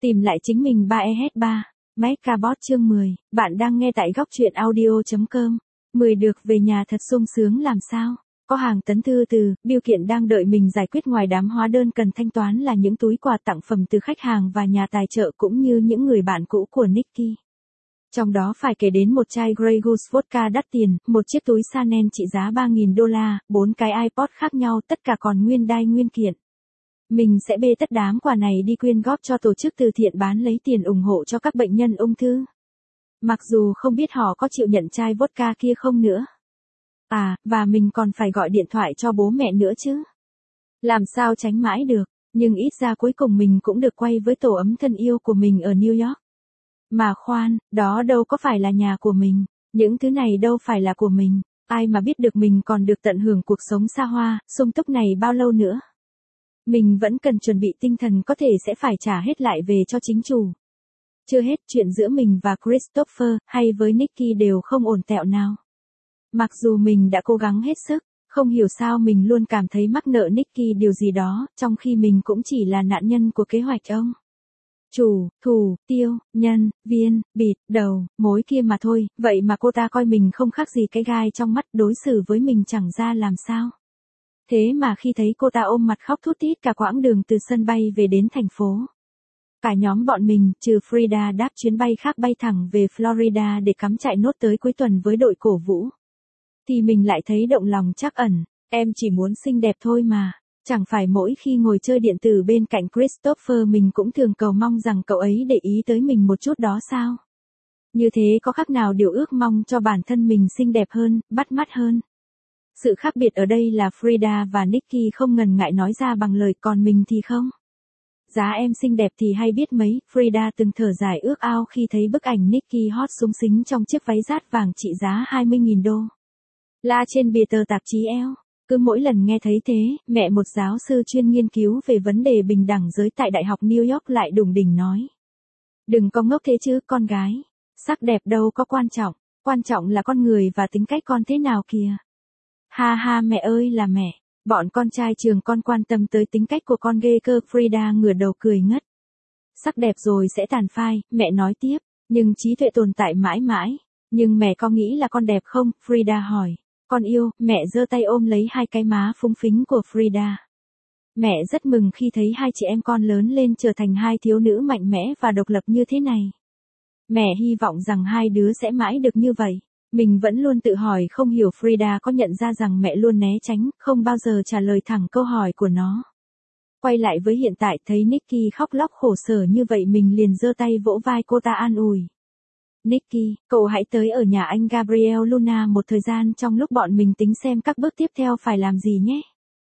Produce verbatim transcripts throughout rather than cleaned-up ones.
Tìm lại chính mình ba E H ba. Mecabot chương mười, bạn đang nghe tại góc truyện audio.com. mười được về nhà thật sung sướng làm sao? Có hàng tấn thư từ, bưu kiện đang đợi mình giải quyết, ngoài đám hóa đơn cần thanh toán là những túi quà tặng phẩm từ khách hàng và nhà tài trợ cũng như những người bạn cũ của Nicky. Trong đó phải kể đến một chai Grey Goose vodka đắt tiền, một chiếc túi Chanel trị giá ba nghìn đô la, bốn cái iPod khác nhau, tất cả còn nguyên đai nguyên kiện. Mình sẽ bê tất đám quà này đi quyên góp cho tổ chức từ thiện bán lấy tiền ủng hộ cho các bệnh nhân ung thư. Mặc dù không biết họ có chịu nhận chai vodka kia không nữa. À, và mình còn phải gọi điện thoại cho bố mẹ nữa chứ. Làm sao tránh mãi được, nhưng ít ra cuối cùng mình cũng được quay với tổ ấm thân yêu của mình ở New York. Mà khoan, đó đâu có phải là nhà của mình, những thứ này đâu phải là của mình, ai mà biết được mình còn được tận hưởng cuộc sống xa hoa, sung túc này bao lâu nữa. Mình vẫn cần chuẩn bị tinh thần, có thể sẽ phải trả hết lại về cho chính chủ. Chưa hết, chuyện giữa mình và Christopher, hay với Nicky đều không ổn tẹo nào. Mặc dù mình đã cố gắng hết sức, không hiểu sao mình luôn cảm thấy mắc nợ Nicky điều gì đó, trong khi mình cũng chỉ là nạn nhân của kế hoạch ông. Chủ, thù, tiêu, nhân, viên, bịt, đầu, mối kia mà thôi, vậy mà cô ta coi mình không khác gì cái gai trong mắt, đối xử với mình chẳng ra làm sao. Thế mà khi thấy cô ta ôm mặt khóc thút thít cả quãng đường từ sân bay về đến thành phố. Cả nhóm bọn mình, trừ Frida, đáp chuyến bay khác bay thẳng về Florida để cắm trại nốt tới cuối tuần với đội cổ vũ. Thì mình lại thấy động lòng trắc ẩn, em chỉ muốn xinh đẹp thôi mà. Chẳng phải mỗi khi ngồi chơi điện tử bên cạnh Christopher mình cũng thường cầu mong rằng cậu ấy để ý tới mình một chút đó sao? Như thế có khác nào điều ước mong cho bản thân mình xinh đẹp hơn, bắt mắt hơn? Sự khác biệt ở đây là Frida và Nicky không ngần ngại nói ra bằng lời, còn mình thì không. Giá em xinh đẹp thì hay biết mấy, Frida từng thở dài ước ao khi thấy bức ảnh Nicky hot súng xính trong chiếc váy dát vàng trị giá hai mươi nghìn đô la trên bìa tờ tạp chí Elle. Cứ mỗi lần nghe thấy thế, mẹ một giáo sư chuyên nghiên cứu về vấn đề bình đẳng giới tại Đại học New York lại đùng đỉnh nói. Đừng có ngốc thế chứ con gái, sắc đẹp đâu có quan trọng, quan trọng là con người và tính cách con thế nào kìa. Ha ha, mẹ ơi là mẹ, bọn con trai trường con quan tâm tới tính cách của con ghê cơ. Frida ngửa đầu cười ngất. Sắc đẹp rồi sẽ tàn phai, mẹ nói tiếp, nhưng trí tuệ tồn tại mãi mãi. Nhưng mẹ có nghĩ là con đẹp không? Frida hỏi. Con yêu, mẹ giơ tay ôm lấy hai cái má phúng phính của Frida. Mẹ rất mừng khi thấy hai chị em con lớn lên trở thành hai thiếu nữ mạnh mẽ và độc lập như thế này. Mẹ hy vọng rằng hai đứa sẽ mãi được như vậy. Mình vẫn luôn tự hỏi không hiểu Frida có nhận ra rằng mẹ luôn né tránh, không bao giờ trả lời thẳng câu hỏi của nó. Quay lại với hiện tại, thấy Nicky khóc lóc khổ sở như vậy mình liền giơ tay vỗ vai cô ta an ủi. Nicky, cậu hãy tới ở nhà anh Gabriel Luna một thời gian trong lúc bọn mình tính xem các bước tiếp theo phải làm gì nhé.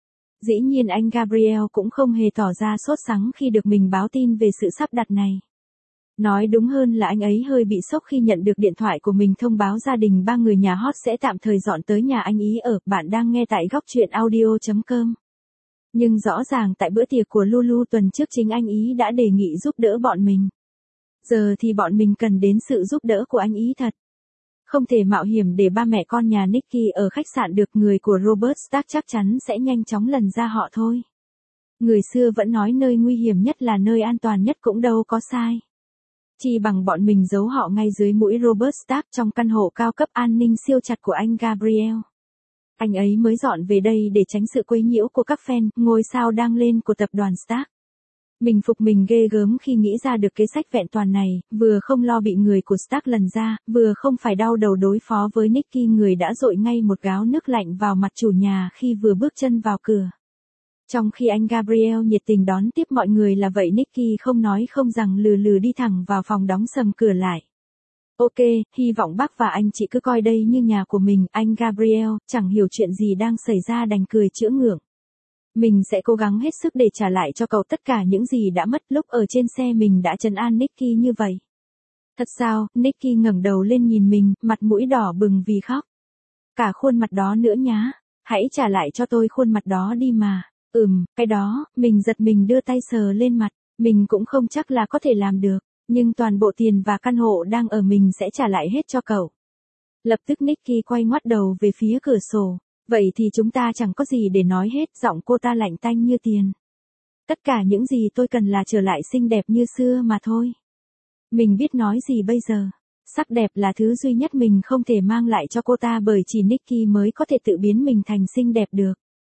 Dĩ nhiên anh Gabriel cũng không hề tỏ ra sốt sắng khi được mình báo tin về sự sắp đặt này. Nói đúng hơn là anh ấy hơi bị sốc khi nhận được điện thoại của mình thông báo gia đình ba người nhà hot sẽ tạm thời dọn tới nhà anh ý ở. Bạn đang nghe tại góc truyện audio.com. Nhưng rõ ràng tại bữa tiệc của Lulu tuần trước chính anh ý đã đề nghị giúp đỡ bọn mình. Giờ thì bọn mình cần đến sự giúp đỡ của anh ý thật. Không thể mạo hiểm để ba mẹ con nhà Nicky ở khách sạn được, người của Robert Stark chắc chắn sẽ nhanh chóng lần ra họ thôi. Người xưa vẫn nói nơi nguy hiểm nhất là nơi an toàn nhất cũng đâu có sai. Chỉ bằng bọn mình giấu họ ngay dưới mũi Robert Stark trong căn hộ cao cấp an ninh siêu chặt của anh Gabriel. Anh ấy mới dọn về đây để tránh sự quấy nhiễu của các fan, ngôi sao đang lên của tập đoàn Stark. Mình phục mình ghê gớm khi nghĩ ra được kế sách vẹn toàn này, vừa không lo bị người của Stark lần ra, vừa không phải đau đầu đối phó với Nicky, người đã dội ngay một gáo nước lạnh vào mặt chủ nhà khi vừa bước chân vào cửa. Trong khi anh Gabriel nhiệt tình đón tiếp mọi người là vậy, Nicky không nói không rằng lừ lừ đi thẳng vào phòng đóng sầm cửa lại. Ok, hy vọng bác và anh chị cứ coi đây như nhà của mình. Anh Gabriel, chẳng hiểu chuyện gì đang xảy ra, đành cười chữa ngượng. Mình sẽ cố gắng hết sức để trả lại cho cậu tất cả những gì đã mất. Lúc ở trên xe mình đã trấn an Nicky như vậy. Thật sao? Nicky ngẩng đầu lên nhìn mình, mặt mũi đỏ bừng vì khóc. Cả khuôn mặt đó nữa nhá. Hãy trả lại cho tôi khuôn mặt đó đi mà. Ừm, cái đó. Mình giật mình đưa tay sờ lên mặt. Mình cũng không chắc là có thể làm được. Nhưng toàn bộ tiền và căn hộ đang ở mình sẽ trả lại hết cho cậu. Lập tức Nicky quay ngoắt đầu về phía cửa sổ. Vậy thì chúng ta chẳng có gì để nói hết, giọng cô ta lạnh tanh như tiền. Tất cả những gì tôi cần là trở lại xinh đẹp như xưa mà thôi. Mình biết nói gì bây giờ. Sắc đẹp là thứ duy nhất mình không thể mang lại cho cô ta bởi chỉ Nicky mới có thể tự biến mình thành xinh đẹp được.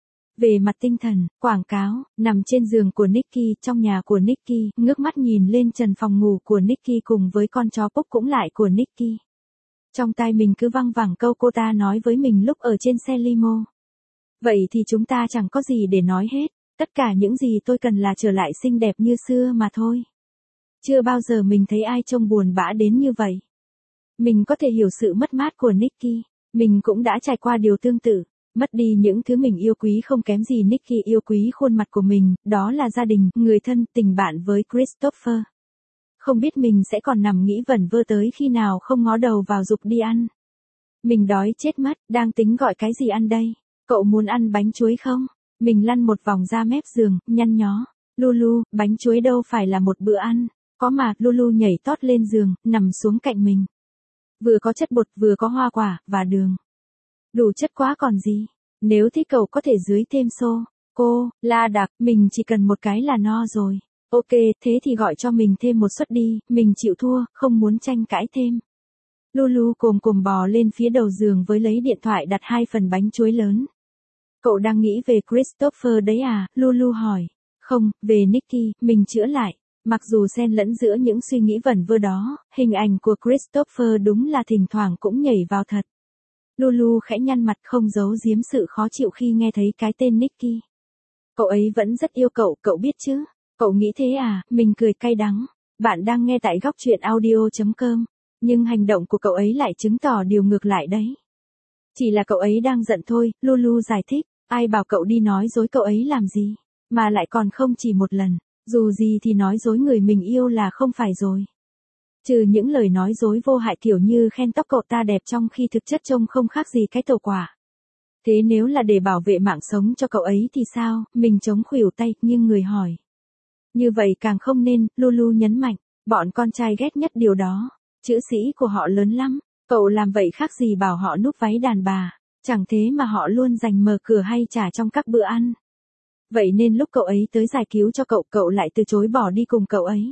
Về mặt tinh thần, quảng cáo, nằm trên giường của Nicky, trong nhà của Nicky, ngước mắt nhìn lên trần phòng ngủ của Nicky cùng với con chó Púc cũng lại của Nicky. Trong tai mình cứ văng vẳng câu cô ta nói với mình lúc ở trên xe limo. Vậy thì chúng ta chẳng có gì để nói hết, tất cả những gì tôi cần là trở lại xinh đẹp như xưa mà thôi. Chưa bao giờ mình thấy ai trông buồn bã đến như vậy. Mình có thể hiểu sự mất mát của Nicky, mình cũng đã trải qua điều tương tự. Mất đi những thứ mình yêu quý không kém gì Nicky yêu quý khuôn mặt của mình, đó là gia đình, người thân, tình bạn với Christopher. Không biết mình sẽ còn nằm nghĩ vẩn vơ tới khi nào không ngó đầu vào dục đi ăn. Mình đói chết mất, đang tính gọi cái gì ăn đây? Cậu muốn ăn bánh chuối không? Mình lăn một vòng ra mép giường, nhăn nhó. Lulu, bánh chuối đâu phải là một bữa ăn. Có mà, Lulu nhảy tót lên giường, nằm xuống cạnh mình. Vừa có chất bột, vừa có hoa quả, và đường. Đủ chất quá còn gì. Nếu thích cậu có thể dưới thêm xô. Cô, la đặc, mình chỉ cần một cái là no rồi. Ok, thế thì gọi cho mình thêm một suất đi, mình chịu thua, không muốn tranh cãi thêm. Lulu cồm cồm bò lên phía đầu giường với lấy điện thoại đặt hai phần bánh chuối lớn. Cậu đang nghĩ về Christopher đấy à? Lulu hỏi. Không, về Nicky, mình chữa lại. Mặc dù xen lẫn giữa những suy nghĩ vẩn vơ đó, hình ảnh của Christopher đúng là thỉnh thoảng cũng nhảy vào thật. Lulu khẽ nhăn mặt không giấu giếm sự khó chịu khi nghe thấy cái tên Nicky. Cậu ấy vẫn rất yêu cậu, cậu biết chứ? Cậu nghĩ thế à? Mình cười cay đắng. Bạn đang nghe tại góc truyện audio chấm com. Nhưng hành động của cậu ấy lại chứng tỏ điều ngược lại đấy. Chỉ là cậu ấy đang giận thôi, Lulu giải thích. Ai bảo cậu đi nói dối cậu ấy làm gì? Mà lại còn không chỉ một lần. Dù gì thì nói dối người mình yêu là không phải rồi. Trừ những lời nói dối vô hại kiểu như khen tóc cậu ta đẹp trong khi thực chất trông không khác gì cái tàu quả. Thế nếu là để bảo vệ mạng sống cho cậu ấy thì sao? Mình chống khuỷu tay, nhưng người hỏi. Như vậy càng không nên, Lulu nhấn mạnh. Bọn con trai ghét nhất điều đó. Chữ sĩ của họ lớn lắm. Cậu làm vậy khác gì bảo họ núp váy đàn bà. Chẳng thế mà họ luôn dành mở cửa hay trả trong các bữa ăn. Vậy nên lúc cậu ấy tới giải cứu cho cậu, cậu lại từ chối bỏ đi cùng cậu ấy.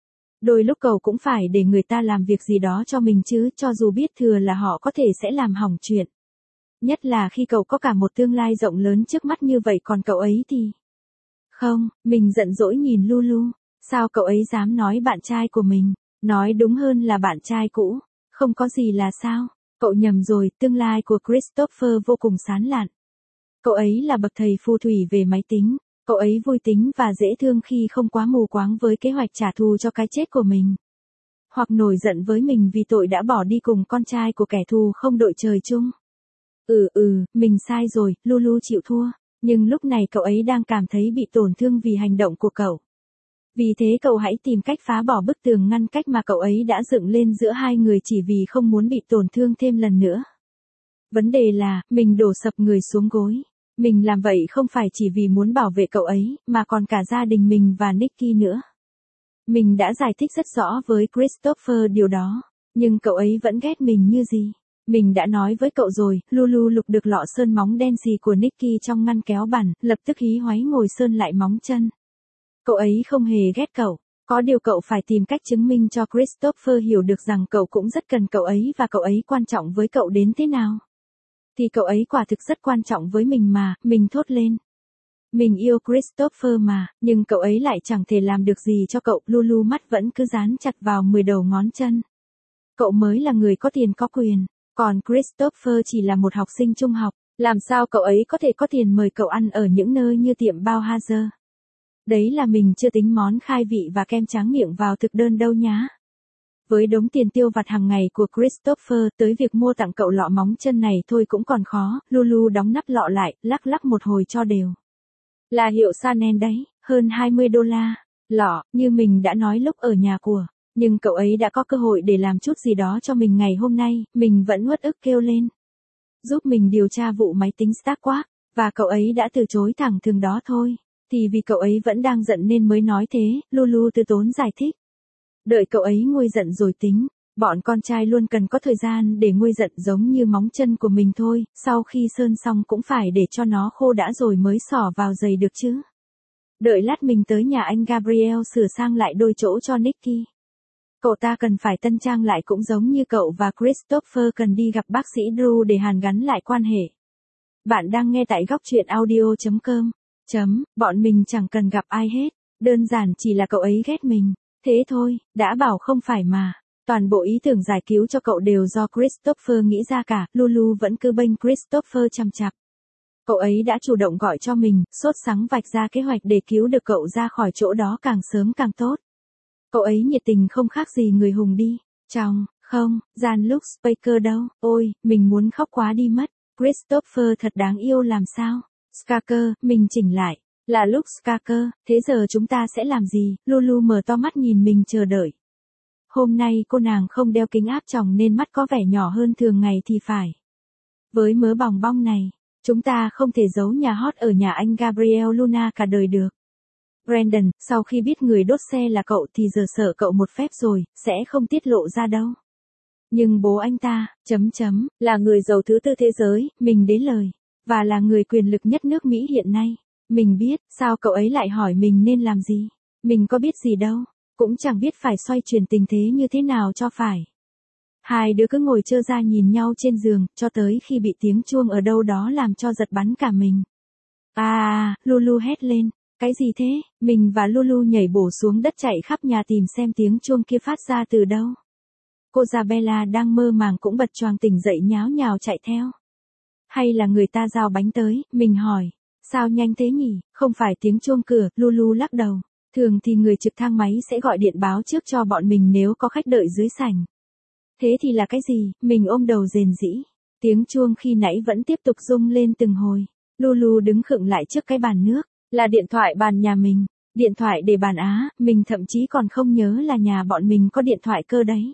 Đôi lúc cậu cũng phải để người ta làm việc gì đó cho mình chứ, cho dù biết thừa là họ có thể sẽ làm hỏng chuyện. Nhất là khi cậu có cả một tương lai rộng lớn trước mắt như vậy còn cậu ấy thì... Không, mình giận dỗi nhìn Lulu. Sao cậu ấy dám nói bạn trai của mình? Nói đúng hơn là bạn trai cũ. Không có gì là sao? Cậu nhầm rồi, tương lai của Christopher vô cùng sáng lạn. Cậu ấy là bậc thầy phù thủy về máy tính. Cậu ấy vui tính và dễ thương khi không quá mù quáng với kế hoạch trả thù cho cái chết của mình. Hoặc nổi giận với mình vì tội đã bỏ đi cùng con trai của kẻ thù không đội trời chung. Ừ ừ, mình sai rồi, Lulu chịu thua. Nhưng lúc này cậu ấy đang cảm thấy bị tổn thương vì hành động của cậu. Vì thế cậu hãy tìm cách phá bỏ bức tường ngăn cách mà cậu ấy đã dựng lên giữa hai người chỉ vì không muốn bị tổn thương thêm lần nữa. Vấn đề là, mình đổ sập người xuống gối. Mình làm vậy không phải chỉ vì muốn bảo vệ cậu ấy, mà còn cả gia đình mình và Nicky nữa. Mình đã giải thích rất rõ với Christopher điều đó, nhưng cậu ấy vẫn ghét mình như gì. Mình đã nói với cậu rồi, Lulu lục được lọ sơn móng đen xì của Nicky trong ngăn kéo bàn, lập tức hí hoáy ngồi sơn lại móng chân. Cậu ấy không hề ghét cậu, có điều cậu phải tìm cách chứng minh cho Christopher hiểu được rằng cậu cũng rất cần cậu ấy và cậu ấy quan trọng với cậu đến thế nào. Thì cậu ấy quả thực rất quan trọng với mình mà, mình thốt lên. Mình yêu Christopher mà, nhưng cậu ấy lại chẳng thể làm được gì cho cậu, Lulu mắt vẫn cứ dán chặt vào mười đầu ngón chân. Cậu mới là người có tiền có quyền, còn Christopher chỉ là một học sinh trung học, làm sao cậu ấy có thể có tiền mời cậu ăn ở những nơi như tiệm Bauhaus. Đấy là mình chưa tính món khai vị và kem tráng miệng vào thực đơn đâu nhá. Với đống tiền tiêu vặt hàng ngày của Christopher, tới việc mua tặng cậu lọ móng chân này thôi cũng còn khó, Lulu đóng nắp lọ lại, lắc lắc một hồi cho đều. Là hiệu Chanel đấy, hơn hai mươi đô la. Lọ, như mình đã nói lúc ở nhà của, nhưng cậu ấy đã có cơ hội để làm chút gì đó cho mình ngày hôm nay, mình vẫn uất ức kêu lên. Giúp mình điều tra vụ máy tính Starquark, và cậu ấy đã từ chối thẳng thừng đó thôi. Thì vì cậu ấy vẫn đang giận nên mới nói thế, Lulu từ tốn giải thích. Đợi cậu ấy nguôi giận rồi tính, bọn con trai luôn cần có thời gian để nguôi giận giống như móng chân của mình thôi, sau khi sơn xong cũng phải để cho nó khô đã rồi mới xỏ vào giày được chứ. Đợi lát mình tới nhà anh Gabriel sửa sang lại đôi chỗ cho Nicky. Cậu ta cần phải tân trang lại cũng giống như cậu và Christopher cần đi gặp bác sĩ Drew để hàn gắn lại quan hệ. Bạn đang nghe tại góc truyện audio chấm com. Chấm, bọn mình chẳng cần gặp ai hết, đơn giản chỉ là cậu ấy ghét mình. Thế thôi, đã bảo không phải mà. Toàn bộ ý tưởng giải cứu cho cậu đều do Christopher nghĩ ra cả, Lulu vẫn cứ bênh Christopher chằm chặp. Cậu ấy đã chủ động gọi cho mình, sốt sắng vạch ra kế hoạch để cứu được cậu ra khỏi chỗ đó càng sớm càng tốt. Cậu ấy nhiệt tình không khác gì người hùng đi. Trong, không, gian Luke Baker đâu, ôi, mình muốn khóc quá đi mất. Christopher thật đáng yêu làm sao? Skaker, mình chỉnh lại. Là Luke Skaker, thế giờ chúng ta sẽ làm gì? Lulu mở to mắt nhìn mình chờ đợi. Hôm nay cô nàng không đeo kính áp tròng nên mắt có vẻ nhỏ hơn thường ngày thì phải. Với mớ bòng bong này, chúng ta không thể giấu nhà hot ở nhà anh Gabriel Luna cả đời được. Brandon, sau khi biết người đốt xe là cậu thì giờ sợ cậu một phép rồi, sẽ không tiết lộ ra đâu. Nhưng bố anh ta, chấm chấm, là người giàu thứ tư thế giới, mình đến lời. Và là người quyền lực nhất nước Mỹ hiện nay. Mình biết, sao cậu ấy lại hỏi mình nên làm gì? Mình có biết gì đâu. Cũng chẳng biết phải xoay chuyển tình thế như thế nào cho phải. Hai đứa cứ ngồi trơ ra nhìn nhau trên giường, cho tới khi bị tiếng chuông ở đâu đó làm cho giật bắn cả mình. À, Lulu hét lên. Cái gì thế? Mình và Lulu nhảy bổ xuống đất chạy khắp nhà tìm xem tiếng chuông kia phát ra từ đâu. Cô Isabella đang mơ màng cũng bật choàng tỉnh dậy nháo nhào chạy theo. Hay là người ta giao bánh tới, mình hỏi. Sao nhanh thế nhỉ? Không phải tiếng chuông cửa, Lulu lắc đầu. Thường thì người trực thang máy sẽ gọi điện báo trước cho bọn mình nếu có khách đợi dưới sảnh. Thế thì là cái gì? Mình ôm đầu rền rĩ. Tiếng chuông khi nãy vẫn tiếp tục rung lên từng hồi. Lulu đứng khựng lại trước cái bàn nước. Là điện thoại bàn nhà mình. Điện thoại để bàn Á, mình thậm chí còn không nhớ là nhà bọn mình có điện thoại cơ đấy.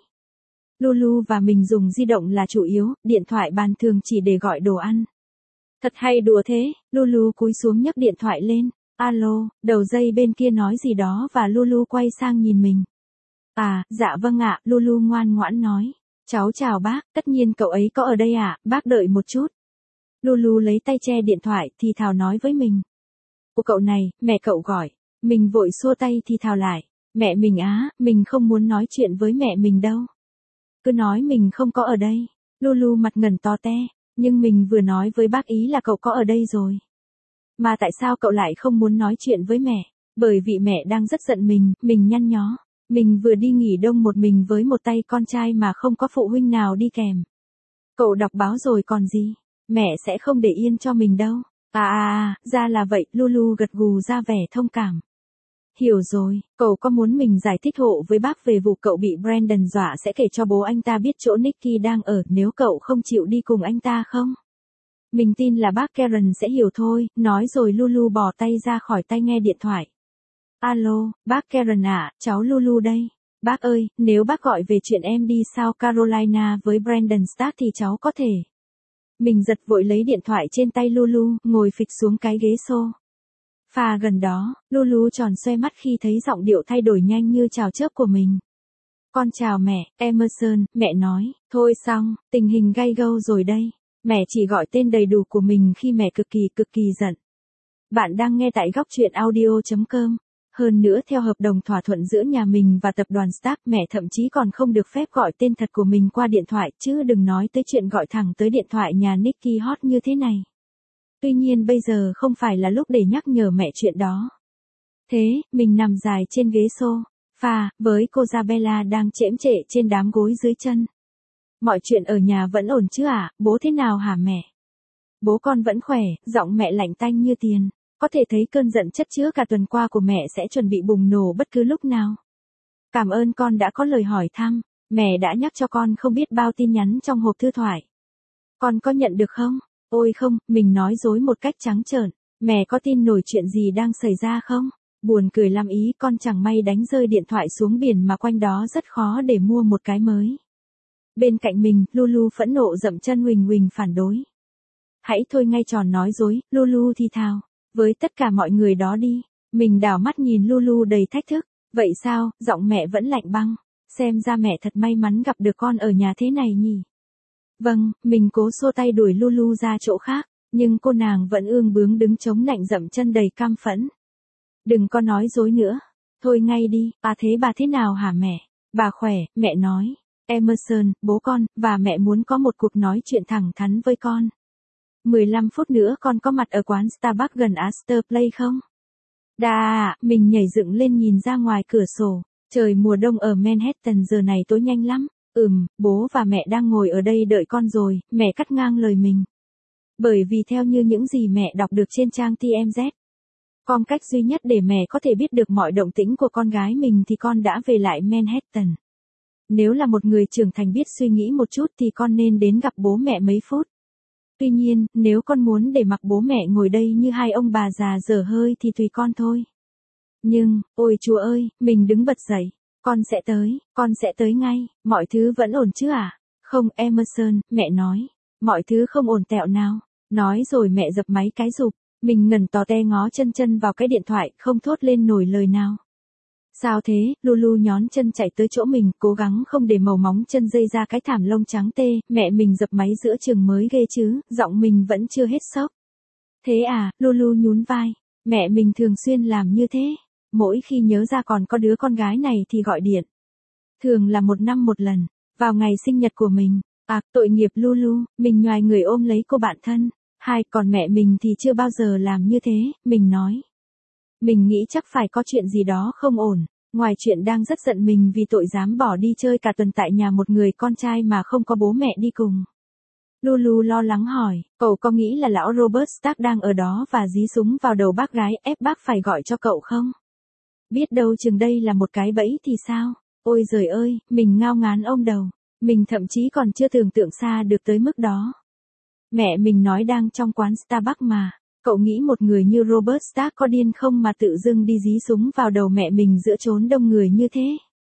Lulu và mình dùng di động là chủ yếu, điện thoại bàn thường chỉ để gọi đồ ăn. Thật hay đùa thế, Lulu cúi xuống nhấc điện thoại lên. Alo, đầu dây bên kia nói gì đó và Lulu quay sang nhìn mình. À, dạ vâng ạ, Lulu ngoan ngoãn nói. Cháu chào bác, tất nhiên cậu ấy có ở đây ạ, bác đợi một chút. Lulu lấy tay che điện thoại thì thào nói với mình. Của cậu này, mẹ cậu gọi. Mình vội xua tay thì thào lại. Mẹ mình á, mình không muốn nói chuyện với mẹ mình đâu. Cứ nói mình không có ở đây. Lulu mặt ngẩn to te. Nhưng mình vừa nói với bác ý là cậu có ở đây rồi. Mà tại sao cậu lại không muốn nói chuyện với mẹ? Bởi vì mẹ đang rất giận mình, mình nhăn nhó. Mình vừa đi nghỉ đông một mình với một tay con trai mà không có phụ huynh nào đi kèm. Cậu đọc báo rồi còn gì? Mẹ sẽ không để yên cho mình đâu. À à, ra là vậy, Lulu gật gù ra vẻ thông cảm. Hiểu rồi, cậu có muốn mình giải thích hộ với bác về vụ cậu bị Brandon dọa sẽ kể cho bố anh ta biết chỗ Nicky đang ở nếu cậu không chịu đi cùng anh ta không? Mình tin là bác Karen sẽ hiểu thôi, nói rồi Lulu bỏ tay ra khỏi tay nghe điện thoại. Alo, bác Karen ạ, cháu Lulu đây. Bác ơi, nếu bác gọi về chuyện em đi South Carolina với Brandon Stark thì cháu có thể. Mình giật vội lấy điện thoại trên tay Lulu, ngồi phịch xuống cái ghế xô. Phà gần đó, Lulu tròn xoe mắt khi thấy giọng điệu thay đổi nhanh như chào chớp của mình. Con chào mẹ, Emerson, mẹ nói, thôi xong, tình hình gay go rồi đây. Mẹ chỉ gọi tên đầy đủ của mình khi mẹ cực kỳ cực kỳ giận. Bạn đang nghe tại góc truyện audio chấm com. Hơn nữa theo hợp đồng thỏa thuận giữa nhà mình và tập đoàn Stark, mẹ thậm chí còn không được phép gọi tên thật của mình qua điện thoại, chứ đừng nói tới chuyện gọi thẳng tới điện thoại nhà Nicky hot như thế này. Tuy nhiên bây giờ không phải là lúc để nhắc nhở mẹ chuyện đó. Thế, mình nằm dài trên ghế sofa, với cô Isabella đang chễm chệ trên đám gối dưới chân. Mọi chuyện ở nhà vẫn ổn chứ ạ, à? Bố thế nào hả mẹ? Bố con vẫn khỏe, giọng mẹ lạnh tanh như tiền. Có thể thấy cơn giận chất chứa cả tuần qua của mẹ sẽ chuẩn bị bùng nổ bất cứ lúc nào. Cảm ơn con đã có lời hỏi thăm. Mẹ đã nhắc cho con không biết bao tin nhắn trong hộp thư thoại. Con có nhận được không? Ôi không, mình nói dối một cách trắng trợn. Mẹ có tin nổi chuyện gì đang xảy ra không? Buồn cười lắm ý, con chẳng may đánh rơi điện thoại xuống biển mà quanh đó rất khó để mua một cái mới. Bên cạnh mình, Lulu phẫn nộ dậm chân huỳnh huỳnh phản đối. Hãy thôi ngay tròn nói dối, Lulu thì thào. Với tất cả mọi người đó đi. Mình đảo mắt nhìn Lulu đầy thách thức. Vậy sao, giọng mẹ vẫn lạnh băng. Xem ra mẹ thật may mắn gặp được con ở nhà thế này nhỉ. Vâng, mình cố xua tay đuổi Lulu ra chỗ khác. Nhưng cô nàng vẫn ương bướng đứng chống nạnh dậm chân đầy căm phẫn. Đừng có nói dối nữa. Thôi ngay đi, à thế bà thế nào hả mẹ? Bà khỏe, mẹ nói. Emerson, bố con, và mẹ muốn có một cuộc nói chuyện thẳng thắn với con. mười lăm phút nữa con có mặt ở quán Starbucks gần Astor Place không? Đà à, mình nhảy dựng lên nhìn ra ngoài cửa sổ. Trời mùa đông ở Manhattan giờ này tối nhanh lắm. Ừm, bố và mẹ đang ngồi ở đây đợi con rồi, mẹ cắt ngang lời mình. Bởi vì theo như những gì mẹ đọc được trên trang tê em dét, con cách duy nhất để mẹ có thể biết được mọi động tĩnh của con gái mình thì con đã về lại Manhattan. Nếu là một người trưởng thành biết suy nghĩ một chút thì con nên đến gặp bố mẹ mấy phút. Tuy nhiên, nếu con muốn để mặc bố mẹ ngồi đây như hai ông bà già dở hơi thì tùy con thôi. Nhưng, ôi chúa ơi, mình đứng bật dậy. Con sẽ tới, con sẽ tới ngay, mọi thứ vẫn ổn chứ à? Không, Emerson, mẹ nói. Mọi thứ không ổn tẹo nào. Nói rồi mẹ dập máy cái rụp. Mình ngẩn tò te ngó chân chân vào cái điện thoại, không thốt lên nổi lời nào. Sao thế? Lulu nhón chân chạy tới chỗ mình, cố gắng không để màu móng chân dây ra cái thảm lông trắng tê. Mẹ mình dập máy giữa chừng mới ghê chứ, giọng mình vẫn chưa hết sốc. Thế à? Lulu nhún vai. Mẹ mình thường xuyên làm như thế. Mỗi khi nhớ ra còn có đứa con gái này thì gọi điện. Thường là một năm một lần, vào ngày sinh nhật của mình. À, tội nghiệp Lulu, mình nhoài người ôm lấy cô bạn thân. Hai, còn mẹ mình thì chưa bao giờ làm như thế, mình nói. Mình nghĩ chắc phải có chuyện gì đó không ổn, ngoài chuyện đang rất giận mình vì tội dám bỏ đi chơi cả tuần tại nhà một người con trai mà không có bố mẹ đi cùng. Lulu lo lắng hỏi, cậu có nghĩ là lão Robert Stark đang ở đó và dí súng vào đầu bác gái ép bác phải gọi cho cậu không? Biết đâu chừng đây là một cái bẫy thì sao? Ôi giời ơi, mình ngao ngán ôm đầu. Mình thậm chí còn chưa tưởng tượng xa được tới mức đó. Mẹ mình nói đang trong quán Starbucks mà. Cậu nghĩ một người như Robert Stark có điên không mà tự dưng đi dí súng vào đầu mẹ mình giữa chốn đông người như thế?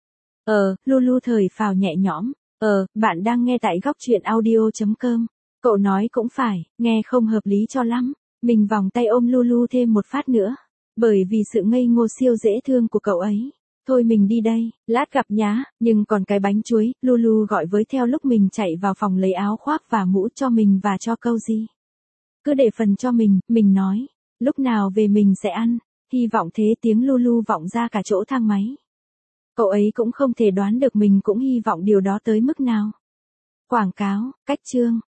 Ờ, Lulu thời phào nhẹ nhõm. Ờ, bạn đang nghe tại góc truyện audio chấm com. Cậu nói cũng phải, nghe không hợp lý cho lắm. Mình vòng tay ôm Lulu thêm một phát nữa. Bởi vì sự ngây ngô siêu dễ thương của cậu ấy. Thôi mình đi đây, lát gặp nhá, nhưng còn cái bánh chuối, Lulu gọi với theo lúc mình chạy vào phòng lấy áo khoác và mũ cho mình và cho Cozy. Cứ để phần cho mình, mình nói, lúc nào về mình sẽ ăn, hy vọng thế tiếng Lulu vọng ra cả chỗ thang máy. Cậu ấy cũng không thể đoán được mình cũng hy vọng điều đó tới mức nào. Quảng cáo, cách chương.